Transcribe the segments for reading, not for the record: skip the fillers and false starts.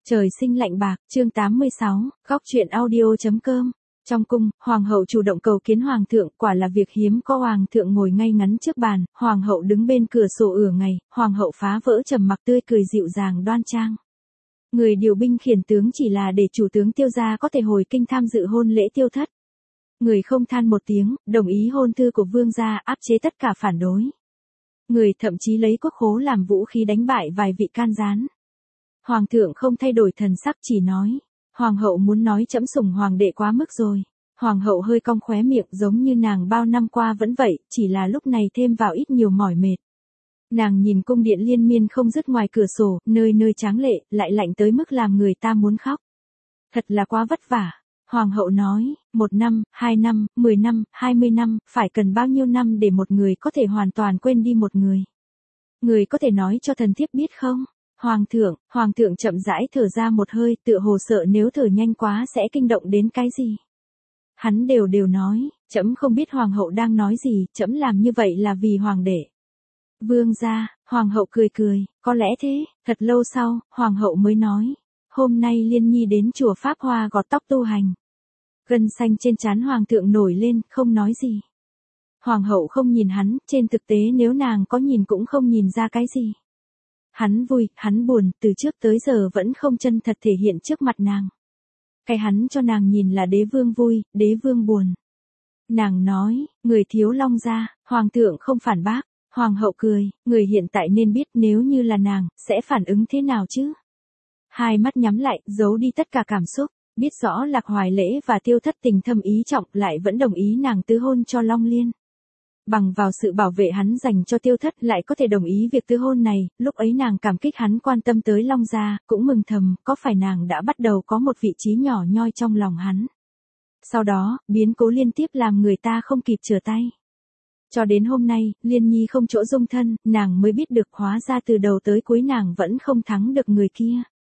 Trời sinh lạnh bạc, chương 86, góc truyện audio.com. Trong cung, hoàng hậu chủ động cầu kiến hoàng thượng, quả là việc hiếm có. Hoàng thượng ngồi ngay ngắn trước bàn, hoàng hậu đứng bên cửa sổ ửa ngày, hoàng hậu phá vỡ trầm mặc tươi cười dịu dàng đoan trang. Người điều binh khiển tướng chỉ là để chủ tướng Tiêu gia có thể hồi kinh tham dự hôn lễ Tiêu thất. Người không than một tiếng, đồng ý hôn thư của vương gia, áp chế tất cả phản đối. Người thậm chí lấy quốc khố làm vũ khí đánh bại vài vị can gián. Hoàng thượng không thay đổi thần sắc, chỉ nói, hoàng hậu muốn nói trẫm sủng hoàng đệ quá mức rồi. Hoàng hậu hơi cong khóe miệng, giống như nàng bao năm qua vẫn vậy, chỉ là lúc này thêm vào ít nhiều mỏi mệt. Nàng nhìn cung điện liên miên không dứt ngoài cửa sổ, nơi nơi tráng lệ, lại lạnh tới mức làm người ta muốn khóc. Thật là quá vất vả. Hoàng hậu nói, 1 năm, 2 năm, 10 năm, 20 năm, phải cần bao nhiêu năm để một người có thể hoàn toàn quên đi một người. Người có thể nói cho thần thiếp biết không? Hoàng thượng chậm rãi thở ra một hơi, tựa hồ sợ nếu thở nhanh quá sẽ kinh động đến cái gì. Hắn đều nói, trẫm không biết hoàng hậu đang nói gì, trẫm làm như vậy là vì hoàng đệ. Vương gia, hoàng hậu cười, có lẽ thế. Thật lâu sau, hoàng hậu mới nói, hôm nay Liên Nhi đến chùa Pháp Hoa gọt tóc tu hành. Gân xanh trên trán hoàng thượng nổi lên, không nói gì. Hoàng hậu không nhìn hắn, trên thực tế nếu nàng có nhìn cũng không nhìn ra cái gì. Hắn vui, hắn buồn, từ trước tới giờ vẫn không chân thật thể hiện trước mặt nàng. Cái hắn cho nàng nhìn là đế vương vui, đế vương buồn. Nàng nói, người thiếu Long gia, hoàng thượng không phản bác. Hoàng hậu cười, người hiện tại nên biết nếu như là nàng, sẽ phản ứng thế nào chứ? Hai mắt nhắm lại, giấu đi tất cả cảm xúc, biết rõ Lạc Hoài Lễ và Tiêu thất tình thâm ý trọng, lại vẫn đồng ý nàng tứ hôn cho Long Liên. Bằng vào sự bảo vệ hắn dành cho Tiêu thất lại có thể đồng ý việc tứ hôn này, lúc ấy nàng cảm kích hắn quan tâm tới Long gia, cũng mừng thầm, có phải nàng đã bắt đầu có một vị trí nhỏ nhoi trong lòng hắn. Sau đó, biến cố liên tiếp làm người ta không kịp trở tay. Cho đến hôm nay, Liên Nhi không chỗ dung thân, nàng mới biết được hóa ra từ đầu tới cuối nàng vẫn không thắng được người kia.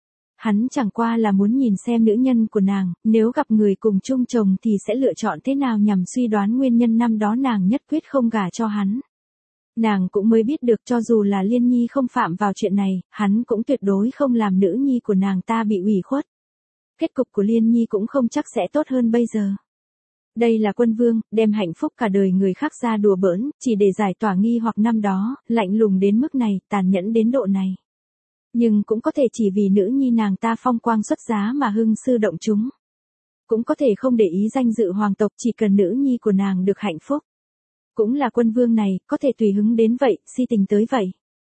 Hắn chẳng qua là muốn nhìn xem nữ nhân của nàng, nếu gặp người cùng chung chồng thì sẽ lựa chọn thế nào nhằm suy đoán nguyên nhân năm đó nàng nhất quyết không gả cho hắn. Nàng cũng mới biết được cho dù là Liên Nhi không phạm vào chuyện này, hắn cũng tuyệt đối không làm nữ nhi của nàng ta bị ủy khuất. Kết cục của Liên Nhi cũng không chắc sẽ tốt hơn bây giờ. Đây là quân vương, đem hạnh phúc cả đời người khác ra đùa bỡn, chỉ để giải tỏa nghi hoặc năm đó, lạnh lùng đến mức này, tàn nhẫn đến độ này. Nhưng cũng có thể chỉ vì nữ nhi nàng ta phong quang xuất giá mà hưng sư động chúng. Cũng có thể không để ý danh dự hoàng tộc, chỉ cần nữ nhi của nàng được hạnh phúc. Cũng là quân vương này, có thể tùy hứng đến vậy, si tình tới vậy.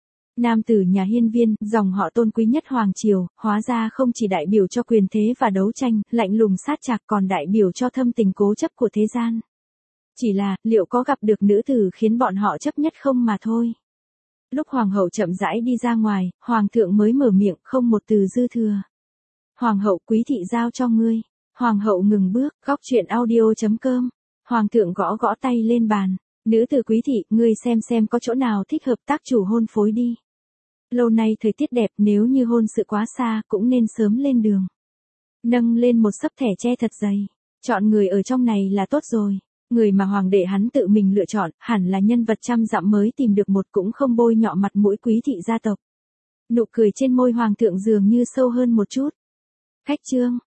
Nam tử nhà Hiên Viên, dòng họ tôn quý nhất hoàng triều, hóa ra không chỉ đại biểu cho quyền thế và đấu tranh, lạnh lùng sát chạc còn đại biểu cho thâm tình cố chấp của thế gian. Chỉ là, liệu có gặp được nữ tử khiến bọn họ chấp nhất không mà thôi. Lúc hoàng hậu chậm rãi đi ra ngoài, hoàng thượng mới mở miệng, không một từ dư thừa. Hoàng hậu, quý thị giao cho ngươi. Hoàng hậu ngừng bước, góc truyện audio.com. Hoàng thượng gõ tay lên bàn. Nữ tử quý thị, ngươi xem có chỗ nào thích hợp tác chủ hôn phối đi. Lâu nay thời tiết đẹp, nếu như hôn sự quá xa, cũng nên sớm lên đường. Nâng lên một xấp thẻ tre thật dày. Chọn người ở trong này là tốt rồi. Người mà hoàng đệ hắn tự mình lựa chọn, hẳn là nhân vật trăm dặm mới tìm được một, cũng không bôi nhọ mặt mũi quý thị gia tộc. Nụ cười trên môi hoàng thượng dường như sâu hơn một chút. Khách trương,